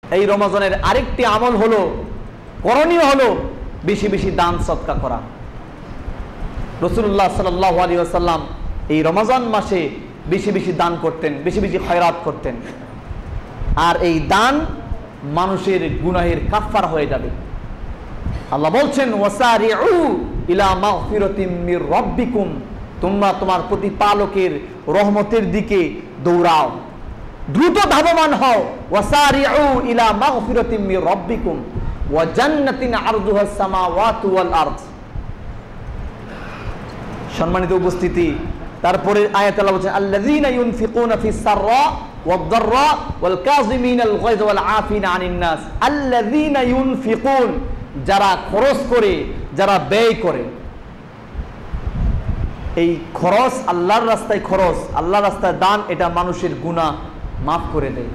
এই রমজানের আরেকটি আমল হলো, করণীয় হলো বেশি বেশি দান সদকা করা। রাসূলুল্লাহ সাল্লাল্লাহু আলাইহি ওয়াসাল্লাম এই রমজান মাসে বেশি বেশি দান করতেন, বেশি বেশি খয়রাত করতেন। আর এই দান মানুষের গুনাহের কাফারা হয়ে যাবে। আল্লাহ বলছেন, ওয়াসারিউ ইলা মাগফিরাতিম মির রাব্বিকুম, তোমরা তোমার প্রতিপালকের রহমতের দিকে দৌড়াও, দ্রুত ধাবমান হও। ওয়াসারিউ ইলা মাগফিরাতিম মির রাব্বিকুম ওয়া জান্নাতিন আরদুহাস সামাওয়াতু ওয়াল আরদ। সম্মানিত উপস্থিতি, তারপরে আয়াতে আল্লাহ বলেছেন, আল্লাযীনা ইউনফিকুনা ফিস সাররা ওয়াদ দাররা ওয়াল কাযিমিনাল গায়য ওয়াল আফিনা আনিন নাস। আল্লাযীনা ইউনফিকুন, যারা খরচ করে, যারা ব্যয় করে। এই খরচ, আল্লাহর রাস্তায় খরচ, আল্লাহর রাস্তায় দান, এটা মানুষের গুনাহ মাফ করে দেয়।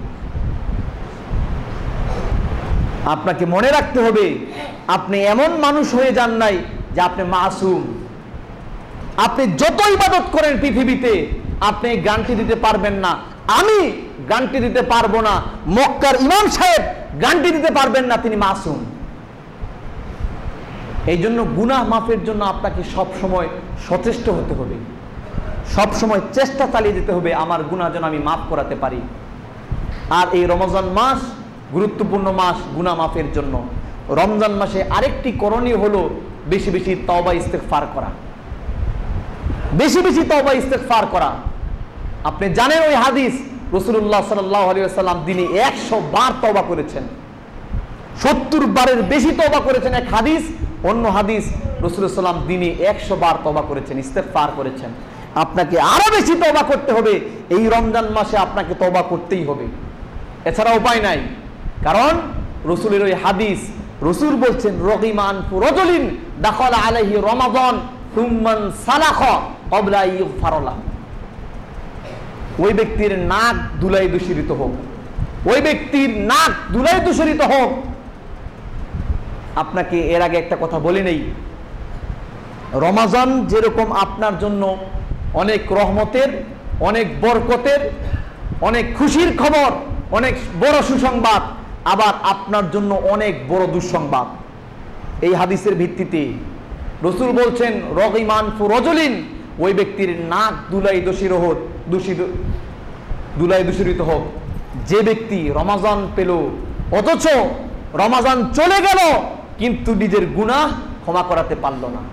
আপনাকে মনে রাখতে হবে, আপনি এমন মানুষ হয়ে যান নাই যে আপনি মাসুম। আপনি যত ইবাদত করেন পৃথিবীতে, আপনি গ্যারান্টি দিতে পারবেন না, আমি গ্যারান্টি দিতে পারবো না, মক্কার ইমাম সাহেব গ্যারান্টি দিতে পারবেন না তিনি মাসুম। এই জন্য গুনাহ মাফের জন্য আপনাকে সব সময় সচেষ্ট হতে হবে, সব সময় চেষ্টা চালিয়ে যেতে হবে আমার গুনাহ যেন আমি মাফ করাতে পারি। আর এই রমজান মাস গুরুত্বপূর্ণ মাস গুনাহ মাফের জন্য। রমজান মাসে আরেকটি করণীয় হলো বেশি বেশি তওবা ইস্তেগফার করা, বেশি বেশি তওবা ইস্তেগফার করা। আপনি জানেন ওই হাদিস, রাসূলুল্লাহ সাল্লাল্লাহু আলাইহি ওয়াসাল্লাম দিনে 100 বার তওবা করেছেন, 70 বারের বেশি তওবা করেছেন এক হাদিস। অন্য হাদিস, রাসূলুল্লাহ সাল্লাম দিনে 100 বার তওবা করেছেন, ইস্তেগফার করেছেন। আপনাকে আরো বেশি তওবা করতে হবে, এই রমজান মাসে আপনাকে তওবা করতেই হবে, এছাড়া উপায় নাই। কারণ রাসূলের ওই হাদিস, রাসূল বলছেন, রগিমা আনফু রাজুলিন দাখালা আলাইহি রমাদান সুম্মান সালাখা ক্বাবলা ইগফার লাহু। ওই ব্যক্তির নাক ধুলায় দূষিত হোক, ওই ব্যক্তির নাক ধুলায় দূষিত হোক। আপনাকে এর আগে একটা কথা বলে নেই, রমজান যেরকম আপনার জন্য অনেক রহমতের, অনেক বরকতের, অনেক খুশির খবর, অনেক বড় সুসংবাদ, আবার আপনার জন্য অনেক বড় দুঃসংবাদ। এই হাদিসের ভিত্তিতে রাসূল বলছেন, রগিমান ফু রাজুলিন, ওই ব্যক্তির নাক ধুলায় দূষিত হোক যে ব্যক্তি রমজান পেল অথচ রমজান চলে গেল কিন্তু নিজের গুনাহ ক্ষমা করাতে পারল না।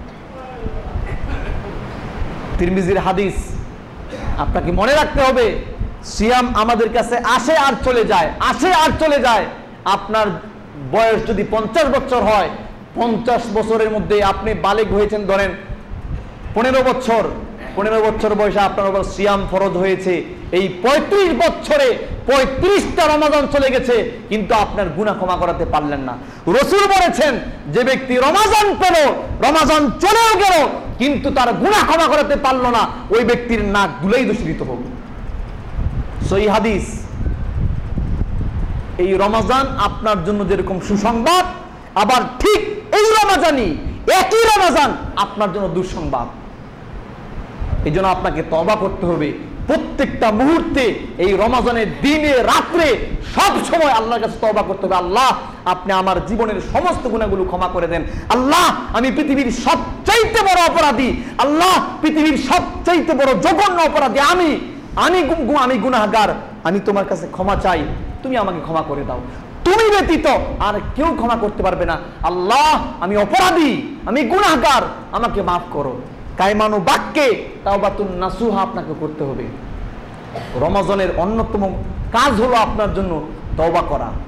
তিরমিজির হাদিস। আপনাকে মনে রাখতে হবে, সিয়াম আমাদের কাছে আসে আর চলে যায়, আসে আর চলে যায়। আপনার বয়স যদি 50 বছর হয়, 50 বছরের মধ্যে আপনি বালেগ হয়েছেন, ধরেন 15 বছর, 15 বছর বয়সে আপনার উপর সিয়াম ফরজ হয়েছে। এই 35 বছরে 35টা রমজান চলে গেছে কিন্তু আপনার গুনাহ ক্ষমা করাতে পারলেন না। রাসূল বলেছেন, যে ব্যক্তি রমজান পেল, রমজান চলেও গেল কিন্তু তার গুনাহ ক্ষমা করাতে পারল না, ওই ব্যক্তির নাক ধুলাই দূষিত হোক। সহিহ হাদিস। এই রমজান আপনার জন্য যেরকম সুসংবাদ, আবার ঠিক এই রমজানই, একই রমজান আপনার জন্য দুঃসংবাদ। এই জন্য আপনাকে তওবা করতে হবে প্রত্যেকটা মুহূর্তে, এই রমজানের দিনে রাত্রে সব সময় আল্লাহর কাছে তওবা করতে হবে। আল্লাহ, আপনি আমার জীবনের সমস্ত গুনাহগুলো ক্ষমা করে দেন। আল্লাহ, আমি পৃথিবীর সবচাইতে বড় অপরাধী। আল্লাহ, পৃথিবীর সবচাইতে বড় জঘন্য অপরাধী আমি গুনাহগার। আমি তোমার কাছে ক্ষমা চাই, তুমি আমাকে ক্ষমা করে দাও। তুমি ব্যতীত আর কেউ ক্ষমা করতে পারবে না। আল্লাহ, আমি অপরাধী, আমি গুনাহগার, আমাকে মাফ করো। কায়মানু বাক্যে তাওবাতুন নাসুহা আপনাকে করতে হবে। রমজানের অন্যতম কাজ হলো আপনার জন্য তওবা করা।